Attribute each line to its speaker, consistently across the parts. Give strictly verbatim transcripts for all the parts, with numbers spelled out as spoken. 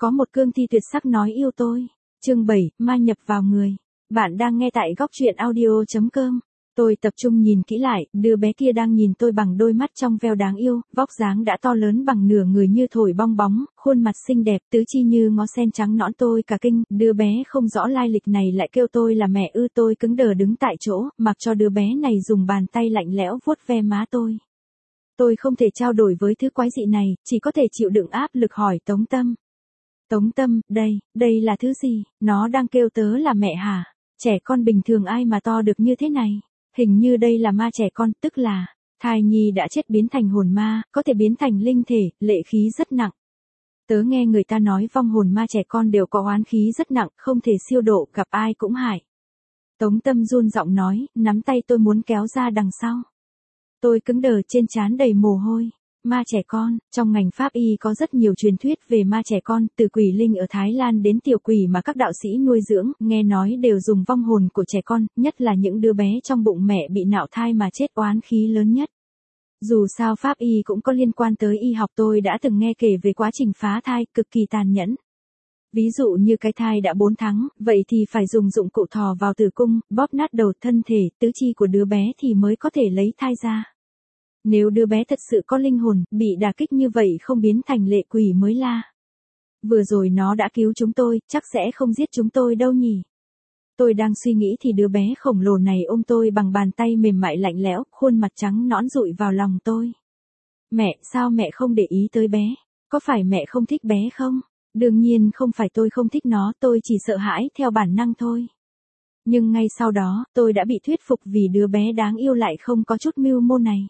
Speaker 1: có một cương thi tuyệt sắc nói yêu tôi. Chương bảy, ma nhập vào người. Bạn đang nghe tại góc truyện audio chấm com. Tôi tập trung nhìn kỹ lại, đứa bé kia đang nhìn tôi bằng đôi mắt trong veo đáng yêu, vóc dáng đã to lớn bằng nửa người như thổi bong bóng, khuôn mặt xinh đẹp, tứ chi như ngó sen trắng nõn. Tôi cả kinh, đứa bé không rõ lai lịch này lại kêu tôi là mẹ ư. Tôi cứng đờ đứng tại chỗ, mặc cho đứa bé này dùng bàn tay lạnh lẽo vuốt ve má tôi. Tôi không thể trao đổi với thứ quái dị này, chỉ có thể chịu đựng áp lực hỏi Tống Tâm. Tống Tâm, đây, đây là thứ gì, nó đang kêu tớ là mẹ hả? Trẻ con bình thường ai mà to được như thế này? Hình như đây là ma trẻ con, tức là, thai nhi đã chết biến thành hồn ma, có thể biến thành linh thể, lệ khí rất nặng. Tớ nghe người ta nói vong hồn ma trẻ con đều có oán khí rất nặng, không thể siêu độ, gặp ai cũng hại. Tống Tâm run giọng nói, nắm tay tôi muốn kéo ra đằng sau. Tôi cứng đờ, trên trán đầy mồ hôi. Ma trẻ con, trong ngành pháp y có rất nhiều truyền thuyết về ma trẻ con, từ quỷ linh ở Thái Lan đến tiểu quỷ mà các đạo sĩ nuôi dưỡng, nghe nói đều dùng vong hồn của trẻ con, nhất là những đứa bé trong bụng mẹ bị nạo thai mà chết oán khí lớn nhất. Dù sao pháp y cũng có liên quan tới y học, tôi đã từng nghe kể về quá trình phá thai, cực kỳ tàn nhẫn. Ví dụ như cái thai đã bốn tháng, vậy thì phải dùng dụng cụ thò vào tử cung, bóp nát đầu thân thể, tứ chi của đứa bé thì mới có thể lấy thai ra. Nếu đứa bé thật sự có linh hồn, bị đả kích như vậy không biến thành lệ quỷ mới la. Vừa rồi nó đã cứu chúng tôi, chắc sẽ không giết chúng tôi đâu nhỉ. Tôi đang suy nghĩ thì đứa bé khổng lồ này ôm tôi bằng bàn tay mềm mại lạnh lẽo, khuôn mặt trắng nõn dụi vào lòng tôi. Mẹ, sao mẹ không để ý tới bé? Có phải mẹ không thích bé không? Đương nhiên không phải tôi không thích nó, tôi chỉ sợ hãi theo bản năng thôi. Nhưng ngay sau đó, tôi đã bị thuyết phục vì đứa bé đáng yêu lại không có chút mưu mô này.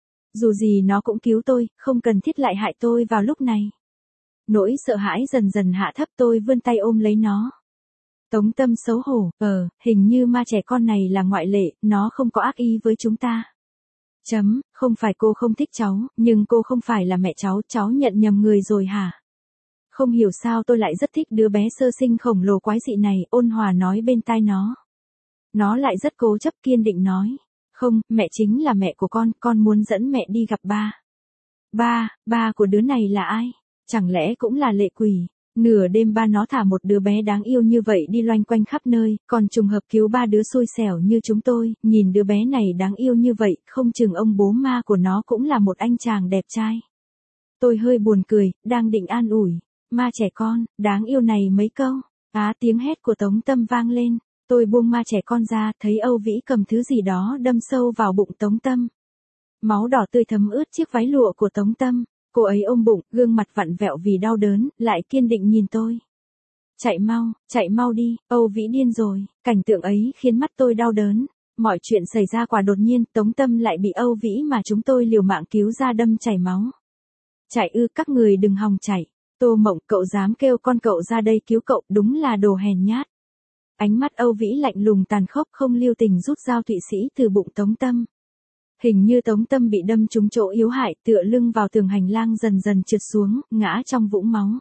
Speaker 1: Dù gì nó cũng cứu tôi, không cần thiết lại hại tôi vào lúc này. Nỗi sợ hãi dần dần hạ thấp, tôi vươn tay ôm lấy nó. Tống Tâm xấu hổ, ờ, hình như ma trẻ con này là ngoại lệ, nó không có ác ý với chúng ta. Chấm, không phải cô không thích cháu, nhưng cô không phải là mẹ cháu, cháu nhận nhầm người rồi hả? Không hiểu sao tôi lại rất thích đứa bé sơ sinh khổng lồ quái dị này, ôn hòa nói bên tai nó. Nó lại rất cố chấp kiên định nói. Không, mẹ chính là mẹ của con, con muốn dẫn mẹ đi gặp ba. Ba, ba của đứa này là ai? Chẳng lẽ cũng là lệ quỷ? Nửa đêm ba nó thả một đứa bé đáng yêu như vậy đi loanh quanh khắp nơi, còn trùng hợp cứu ba đứa xui xẻo như chúng tôi, nhìn đứa bé này đáng yêu như vậy, không chừng ông bố ma của nó cũng là một anh chàng đẹp trai. Tôi hơi buồn cười, đang định an ủi. Ma trẻ con, đáng yêu này mấy câu. Á, tiếng hét của Tống Tâm vang lên. Tôi buông ma trẻ con ra, thấy Âu Vĩ cầm thứ gì đó đâm sâu vào bụng Tống Tâm. Máu đỏ tươi thấm ướt chiếc váy lụa của Tống Tâm. Cô ấy ôm bụng, gương mặt vặn vẹo vì đau đớn, lại kiên định nhìn tôi. Chạy mau, chạy mau đi, Âu Vĩ điên rồi. Cảnh tượng ấy khiến mắt tôi đau đớn. Mọi chuyện xảy ra quả đột nhiên, Tống Tâm lại bị Âu Vĩ mà chúng tôi liều mạng cứu ra đâm chảy máu. Chạy ư, các người đừng hòng chạy. Tô Mộng, cậu dám kêu con cậu ra đây cứu cậu, đúng là đồ hèn nhát. Ánh mắt Âu Vĩ lạnh lùng tàn khốc, không lưu tình rút dao thụy sĩ từ bụng Tống Tâm. Hình như Tống Tâm bị đâm trúng chỗ yếu hại, tựa lưng vào tường hành lang dần dần trượt xuống, ngã trong vũng máu.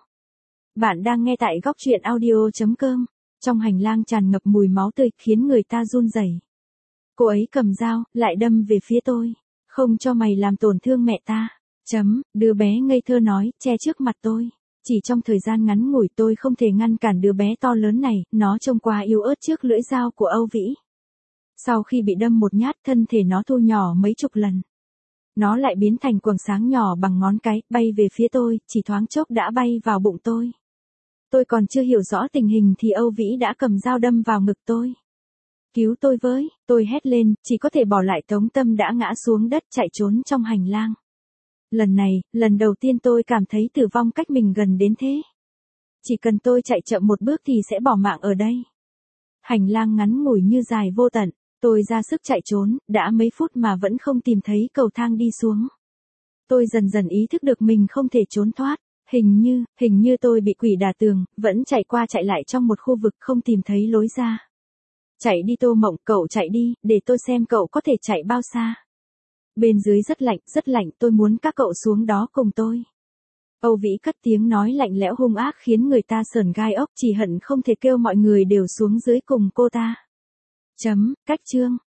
Speaker 1: Bạn đang nghe tại góc truyện audio chấm com. Trong hành lang tràn ngập mùi máu tươi khiến người ta run rẩy. Cô ấy cầm dao, lại đâm về phía tôi. Không cho mày làm tổn thương mẹ ta. Chấm, đứa bé ngây thơ nói, che trước mặt tôi. Chỉ trong thời gian ngắn ngủi tôi không thể ngăn cản đứa bé to lớn này, nó trông quá yếu ớt trước lưỡi dao của Âu Vĩ. Sau khi bị đâm một nhát, thân thể nó thu nhỏ mấy chục lần. Nó lại biến thành quầng sáng nhỏ bằng ngón cái, bay về phía tôi, chỉ thoáng chốc đã bay vào bụng tôi. Tôi còn chưa hiểu rõ tình hình thì Âu Vĩ đã cầm dao đâm vào ngực tôi. Cứu tôi với, tôi hét lên, chỉ có thể bỏ lại Tống Tâm đã ngã xuống đất chạy trốn trong hành lang. Lần này, lần đầu tiên tôi cảm thấy tử vong cách mình gần đến thế. Chỉ cần tôi chạy chậm một bước thì sẽ bỏ mạng ở đây. Hành lang ngắn ngủi như dài vô tận, tôi ra sức chạy trốn, đã mấy phút mà vẫn không tìm thấy cầu thang đi xuống. Tôi dần dần ý thức được mình không thể trốn thoát, hình như, hình như tôi bị quỷ đả tường, vẫn chạy qua chạy lại trong một khu vực không tìm thấy lối ra. Chạy đi Tô Mộng, cậu chạy đi, để tôi xem cậu có thể chạy bao xa. Bên dưới rất lạnh, rất lạnh, tôi muốn các cậu xuống đó cùng tôi. Âu Vĩ cất tiếng nói lạnh lẽo hung ác khiến người ta sởn gai ốc, chỉ hận không thể kêu mọi người đều xuống dưới cùng cô ta. Chấm, cách chương.